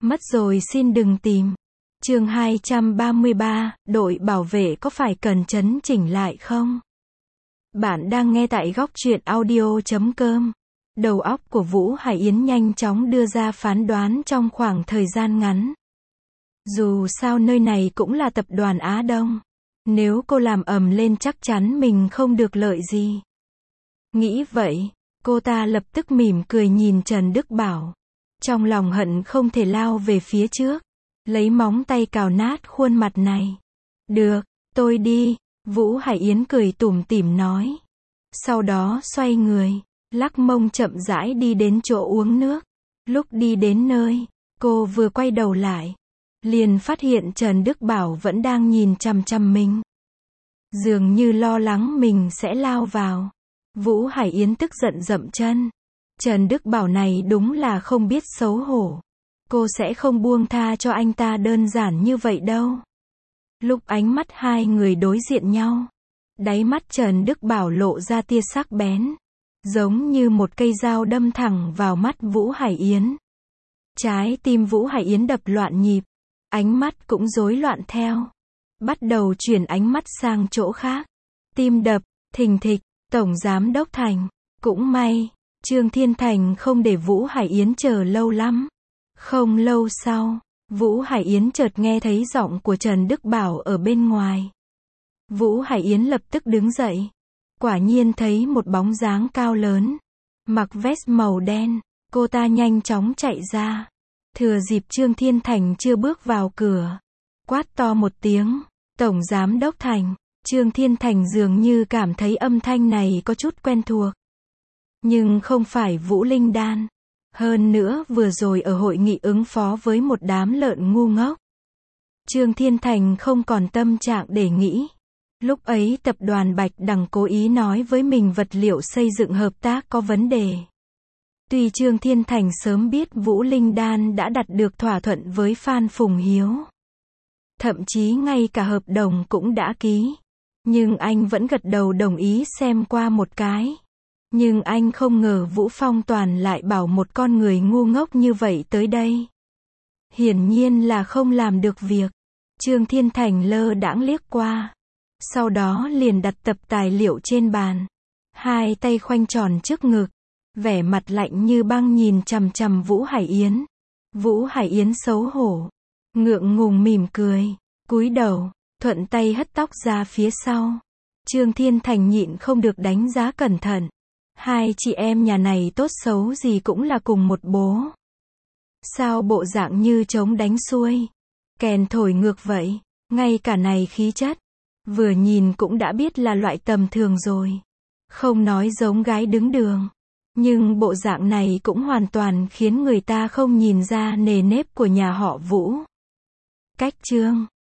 Mất rồi xin đừng tìm. Chương 233, đội bảo vệ có phải cần chấn chỉnh lại không? Bạn đang nghe tại góc truyện audio.com. Đầu óc của Vũ Hải Yến nhanh chóng đưa ra phán đoán trong khoảng thời gian ngắn. Dù sao nơi này cũng là tập đoàn Á Đông. Nếu cô làm ầm lên chắc chắn mình không được lợi gì. Nghĩ vậy, cô ta lập tức mỉm cười nhìn Trần Đức Bảo. Trong lòng hận không thể lao về phía trước, lấy móng tay cào nát khuôn mặt này. Được, tôi đi, Vũ Hải Yến cười tủm tỉm nói. Sau đó xoay người, lắc mông chậm rãi đi đến chỗ uống nước. Lúc đi đến nơi, cô vừa quay đầu lại, liền phát hiện Trần Đức Bảo vẫn đang nhìn chằm chằm mình. Dường như lo lắng mình sẽ lao vào. Vũ Hải Yến tức giận dậm chân. Trần Đức Bảo này đúng là không biết xấu hổ. Cô sẽ không buông tha cho anh ta đơn giản như vậy đâu. Lúc ánh mắt hai người đối diện nhau, đáy mắt Trần Đức Bảo lộ ra tia sắc bén, giống như một cây dao đâm thẳng vào mắt Vũ Hải Yến. Trái tim Vũ Hải Yến đập loạn nhịp, ánh mắt cũng rối loạn theo. Bắt đầu chuyển ánh mắt sang chỗ khác. Tim đập thình thịch. Tổng Giám Đốc Thành. Cũng may, Trương Thiên Thành không để Vũ Hải Yến chờ lâu lắm. Không lâu sau, Vũ Hải Yến chợt nghe thấy giọng của Trần Đức Bảo ở bên ngoài. Vũ Hải Yến lập tức đứng dậy. Quả nhiên thấy một bóng dáng cao lớn, mặc vest màu đen. Cô ta nhanh chóng chạy ra. Thừa dịp Trương Thiên Thành chưa bước vào cửa, quát to một tiếng, Tổng Giám Đốc Thành. Trương Thiên Thành dường như cảm thấy âm thanh này có chút quen thuộc. Nhưng không phải Vũ Linh Đan. Hơn nữa vừa rồi ở hội nghị ứng phó với một đám lợn ngu ngốc. Trương Thiên Thành không còn tâm trạng để nghĩ. Lúc ấy tập đoàn Bạch Đằng cố ý nói với mình vật liệu xây dựng hợp tác có vấn đề. Tuy Trương Thiên Thành sớm biết Vũ Linh Đan đã đạt được thỏa thuận với Phan Phùng Hiếu. Thậm chí ngay cả hợp đồng cũng đã ký. Nhưng anh vẫn gật đầu đồng ý xem qua một cái. Nhưng anh không ngờ Vũ Phong Toàn lại bảo một con người ngu ngốc như vậy tới đây. Hiển nhiên là không làm được việc. Trương Thiên Thành lơ đãng liếc qua. Sau đó liền đặt tập tài liệu trên bàn. Hai tay khoanh tròn trước ngực. Vẻ mặt lạnh như băng nhìn chằm chằm Vũ Hải Yến. Vũ Hải Yến xấu hổ, ngượng ngùng mỉm cười, cúi đầu, thuận tay hất tóc ra phía sau. Trương Thiên Thành nhịn không được đánh giá cẩn thận. Hai chị em nhà này tốt xấu gì cũng là cùng một bố. Sao bộ dạng như trống đánh xuôi, kèn thổi ngược vậy, ngay cả này khí chất, vừa nhìn cũng đã biết là loại tầm thường rồi. Không nói giống gái đứng đường, nhưng bộ dạng này cũng hoàn toàn khiến người ta không nhìn ra nề nếp của nhà họ Vũ. Cách Trương